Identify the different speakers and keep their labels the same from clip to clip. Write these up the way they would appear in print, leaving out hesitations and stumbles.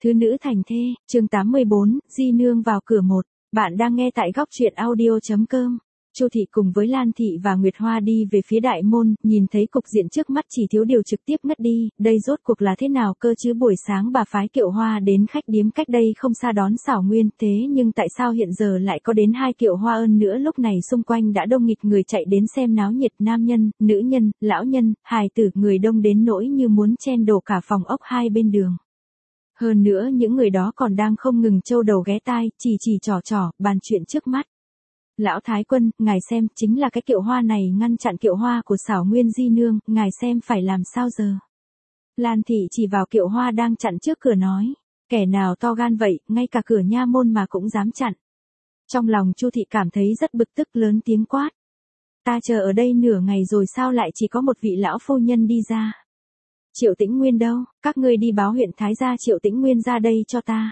Speaker 1: Thứ nữ thành thê, chương 84, Di Nương vào cửa một. Bạn đang nghe tại góc truyện audio.com. Chu Thị cùng với Lan Thị và Nguyệt Hoa đi về phía đại môn, nhìn thấy cục diện trước mắt chỉ thiếu điều trực tiếp ngất đi, đây rốt cuộc là thế nào cơ chứ? Buổi sáng bà phái Kiệu Hoa đến khách điếm cách đây không xa đón Xảo Nguyên, thế nhưng tại sao hiện giờ lại có đến 2 kiệu hoa ơn nữa? Lúc này xung quanh đã đông nghịt người chạy đến xem náo nhiệt, nam nhân, nữ nhân, lão nhân, hài tử, người đông đến nỗi như muốn chen đổ cả phòng ốc hai bên đường. Hơn nữa những người đó còn đang không ngừng trâu đầu ghé tai, chỉ trò, bàn chuyện trước mắt. Lão Thái Quân, ngài xem, chính là cái kiệu hoa này ngăn chặn kiệu hoa của Xảo Nguyên Di Nương, ngài xem phải làm sao giờ? Lan Thị chỉ vào kiệu hoa đang chặn trước cửa nói, kẻ nào to gan vậy, ngay cả cửa nha môn mà cũng dám chặn. Trong lòng Chu Thị cảm thấy rất bực tức, lớn tiếng quát. Ta chờ ở đây nửa ngày rồi sao lại chỉ có một vị lão phu nhân đi ra? Triệu Tĩnh Nguyên đâu, các ngươi đi báo huyện Thái gia Triệu Tĩnh Nguyên ra đây cho ta.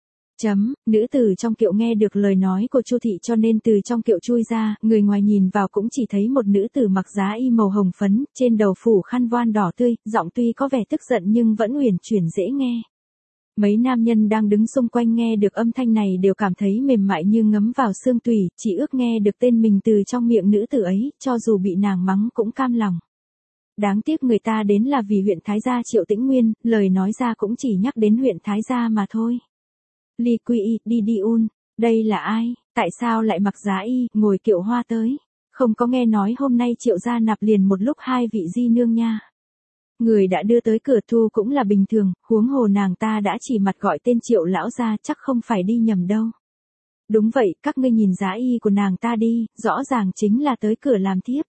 Speaker 1: Nữ tử trong kiệu nghe được lời nói của Chu Thị cho nên từ trong kiệu chui ra, người ngoài nhìn vào cũng chỉ thấy một nữ tử mặc giá y màu hồng phấn, trên đầu phủ khăn voan đỏ tươi, giọng tuy có vẻ tức giận nhưng vẫn uyển chuyển dễ nghe. Mấy nam nhân đang đứng xung quanh nghe được âm thanh này đều cảm thấy mềm mại như ngấm vào xương tủy, chỉ ước nghe được tên mình từ trong miệng nữ tử ấy, cho dù bị nàng mắng cũng cam lòng. Đáng tiếc người ta đến là vì huyện Thái gia Triệu Tĩnh Nguyên, lời nói ra cũng chỉ nhắc đến huyện Thái gia mà thôi. Ly Quy Y, đi un, đây là ai, tại sao lại mặc giá y, ngồi kiệu hoa tới, không có nghe nói hôm nay Triệu gia nạp liền một lúc 2 vị di nương nha. Người đã đưa tới cửa thu cũng là bình thường, huống hồ nàng ta đã chỉ mặt gọi tên Triệu lão gia, chắc không phải đi nhầm đâu. Đúng vậy, các ngươi nhìn giá y của nàng ta đi, rõ ràng chính là tới cửa làm thiếp.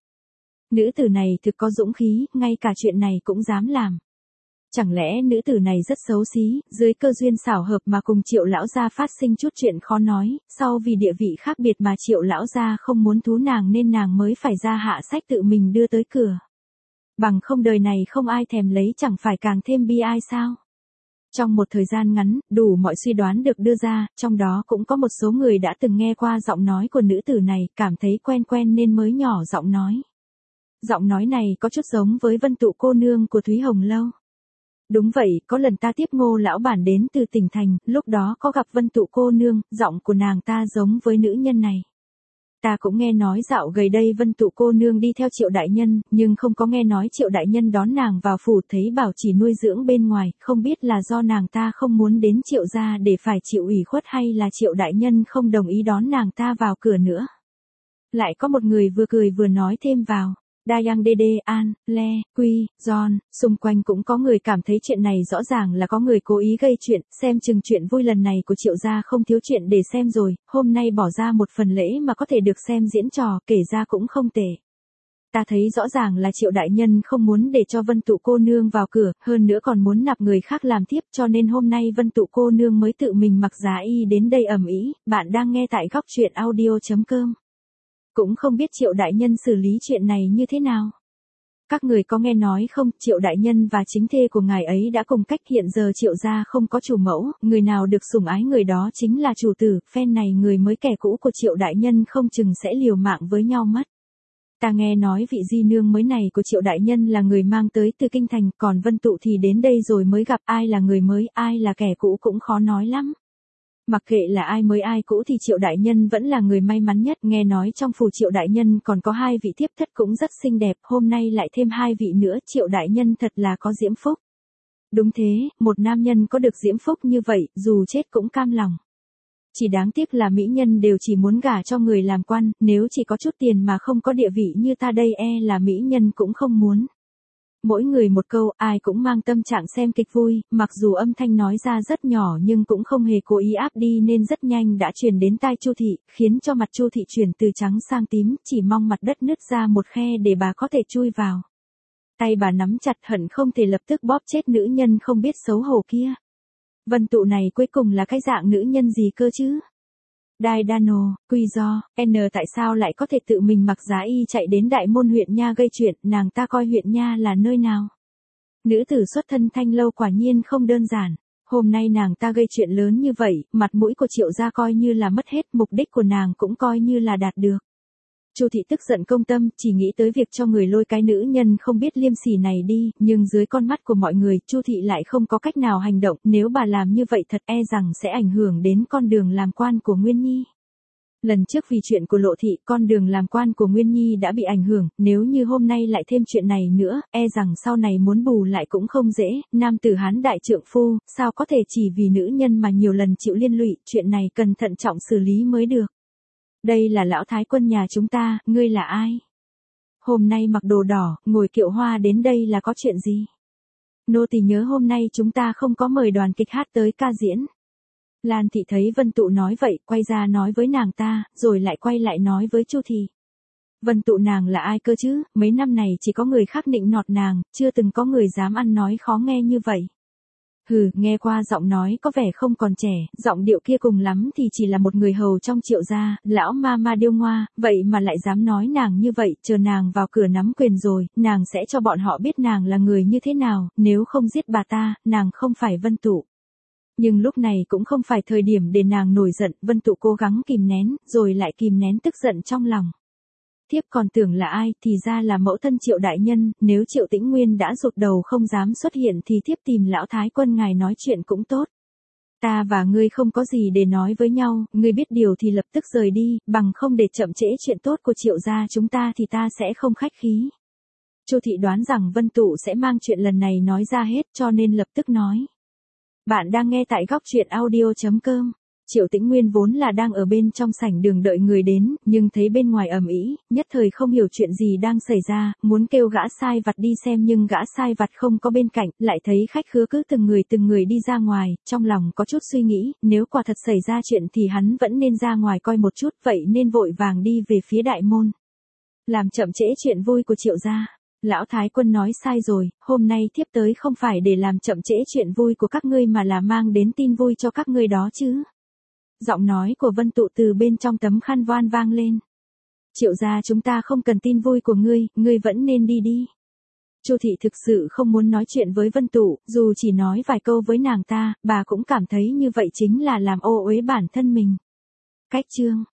Speaker 1: Nữ tử này thực có dũng khí, ngay cả chuyện này cũng dám làm. Chẳng lẽ nữ tử này rất xấu xí, dưới cơ duyên xảo hợp mà cùng Triệu lão gia phát sinh chút chuyện khó nói, sau vì địa vị khác biệt mà Triệu lão gia không muốn thú nàng nên nàng mới phải ra hạ sách tự mình đưa tới cửa. Bằng không đời này không ai thèm lấy chẳng phải càng thêm bi ai sao? Trong một thời gian ngắn, đủ mọi suy đoán được đưa ra, trong đó cũng có một số người đã từng nghe qua giọng nói của nữ tử này, cảm thấy quen nên mới nhỏ giọng nói. Giọng nói này có chút giống với Vân Tụ cô nương của Thúy Hồng Lâu. Đúng vậy, có lần ta tiếp Ngô lão bản đến từ tỉnh thành, lúc đó có gặp Vân Tụ cô nương, giọng của nàng ta giống với nữ nhân này. Ta cũng nghe nói dạo gần đây Vân Tụ cô nương đi theo Triệu đại nhân, nhưng không có nghe nói Triệu đại nhân đón nàng vào phủ, thấy bảo chỉ nuôi dưỡng bên ngoài, không biết là do nàng ta không muốn đến Triệu gia để phải chịu ủy khuất hay là Triệu đại nhân không đồng ý đón nàng ta vào cửa nữa. Lại có một người vừa cười vừa nói thêm vào. Dayang Dede, An, Le, Quy, John, xung quanh cũng có người cảm thấy chuyện này rõ ràng là có người cố ý gây chuyện, xem chừng chuyện vui lần này của Triệu gia không thiếu chuyện để xem rồi, hôm nay bỏ ra một phần lễ mà có thể được xem diễn trò, kể ra cũng không tệ. Ta thấy rõ ràng là Triệu đại nhân không muốn để cho Vân Tụ cô nương vào cửa, hơn nữa còn muốn nạp người khác làm thiếp, cho nên hôm nay Vân Tụ cô nương mới tự mình mặc giá y đến đây ầm ĩ. Bạn đang nghe tại góc truyện audio.com. Cũng không biết Triệu đại nhân xử lý chuyện này như thế nào. Các người có nghe nói không, Triệu đại nhân và chính thê của ngài ấy đã cùng cách, hiện giờ Triệu gia không có chủ mẫu, người nào được sủng ái người đó chính là chủ tử, phen này người mới kẻ cũ của Triệu đại nhân không chừng sẽ liều mạng với nhau mất. Ta nghe nói vị di nương mới này của Triệu đại nhân là người mang tới từ kinh thành, còn Vân Tụ thì đến đây rồi mới gặp, ai là người mới, ai là kẻ cũ cũng khó nói lắm. Mặc kệ là ai mới ai cũ thì Triệu đại nhân vẫn là người may mắn nhất, nghe nói trong phủ Triệu đại nhân còn có 2 vị thiếp thất cũng rất xinh đẹp, hôm nay lại thêm 2 vị nữa, Triệu đại nhân thật là có diễm phúc. Đúng thế, một nam nhân có được diễm phúc như vậy, dù chết cũng cam lòng. Chỉ đáng tiếc là mỹ nhân đều chỉ muốn gả cho người làm quan, nếu chỉ có chút tiền mà không có địa vị như ta đây là mỹ nhân cũng không muốn. Mỗi người một câu, ai cũng mang tâm trạng xem kịch vui, mặc dù âm thanh nói ra rất nhỏ nhưng cũng không hề cố ý áp đi nên rất nhanh đã truyền đến tai Chu Thị, khiến cho mặt Chu Thị chuyển từ trắng sang tím, chỉ mong mặt đất nứt ra một khe để bà có thể chui vào. Tay bà nắm chặt hận không thể lập tức bóp chết nữ nhân không biết xấu hổ kia. Vân Tụ này cuối cùng là cái dạng nữ nhân gì cơ chứ? Dai-đano, Quy Do, N tại sao lại có thể tự mình mặc giá y chạy đến đại môn huyện Nha gây chuyện, nàng ta coi huyện Nha là nơi nào? Nữ tử xuất thân Thanh Lâu quả nhiên không đơn giản, hôm nay nàng ta gây chuyện lớn như vậy, mặt mũi của Triệu gia coi như là mất hết, mục đích của nàng cũng coi như là đạt được. Chu thị tức giận công tâm, chỉ nghĩ tới việc cho người lôi cái nữ nhân không biết liêm sỉ này đi, nhưng dưới con mắt của mọi người, Chu thị lại không có cách nào hành động, nếu bà làm như vậy thật e rằng sẽ ảnh hưởng đến con đường làm quan của Nguyên Nhi. Lần trước vì chuyện của Lộ thị, con đường làm quan của Nguyên Nhi đã bị ảnh hưởng, nếu như hôm nay lại thêm chuyện này nữa, e rằng sau này muốn bù lại cũng không dễ, nam tử Hán đại trượng phu, sao có thể chỉ vì nữ nhân mà nhiều lần chịu liên lụy, chuyện này cần thận trọng xử lý mới được. Đây là lão thái quân nhà chúng ta, ngươi là ai? Hôm nay mặc đồ đỏ, ngồi kiệu hoa đến đây là có chuyện gì? Nô tỳ nhớ hôm nay chúng ta không có mời đoàn kịch hát tới ca diễn. Lan thị thấy Vân Tụ nói vậy, quay ra nói với nàng ta, rồi lại quay lại nói với Chu thị. Vân Tụ nàng là ai cơ chứ, mấy năm này chỉ có người khác nịnh nọt nàng, chưa từng có người dám ăn nói khó nghe như vậy. Hừ, nghe qua giọng nói có vẻ không còn trẻ, giọng điệu kia cùng lắm thì chỉ là một người hầu trong Triệu gia, lão ma ma điêu ngoa, vậy mà lại dám nói nàng như vậy, chờ nàng vào cửa nắm quyền rồi, nàng sẽ cho bọn họ biết nàng là người như thế nào, nếu không giết bà ta, nàng không phải Vân Tụ. Nhưng lúc này cũng không phải thời điểm để nàng nổi giận, Vân Tụ cố gắng kìm nén, rồi lại kìm nén tức giận trong lòng. Thiếp còn tưởng là ai, thì ra là mẫu thân Triệu đại nhân, nếu Triệu Tĩnh Nguyên đã rụt đầu không dám xuất hiện thì thiếp tìm lão thái quân ngài nói chuyện cũng tốt. Ta và ngươi không có gì để nói với nhau, ngươi biết điều thì lập tức rời đi, bằng không để chậm trễ chuyện tốt của Triệu gia chúng ta thì ta sẽ không khách khí. Chu thị đoán rằng Vân Tụ sẽ mang chuyện lần này nói ra hết cho nên lập tức nói. Bạn đang nghe tại góc truyện audio.com. Triệu Tĩnh Nguyên vốn là đang ở bên trong sảnh đường đợi người đến, nhưng thấy bên ngoài ầm ĩ, nhất thời không hiểu chuyện gì đang xảy ra, muốn kêu gã sai vặt đi xem nhưng gã sai vặt không có bên cạnh, lại thấy khách khứa cứ từng người đi ra ngoài, trong lòng có chút suy nghĩ, nếu quả thật xảy ra chuyện thì hắn vẫn nên ra ngoài coi một chút, vậy nên vội vàng đi về phía đại môn. Làm chậm trễ chuyện vui của Triệu gia. Lão thái quân nói sai rồi, hôm nay thiếp tới không phải để làm chậm trễ chuyện vui của các ngươi mà là mang đến tin vui cho các ngươi đó chứ. Giọng nói của Vân Tụ từ bên trong tấm khăn voan vang lên. Triệu gia chúng ta không cần tin vui của ngươi vẫn nên đi đi. Chu thị thực sự không muốn nói chuyện với Vân Tụ, dù chỉ nói vài câu với nàng ta, bà cũng cảm thấy như vậy chính là làm ô uế bản thân mình. Cách chương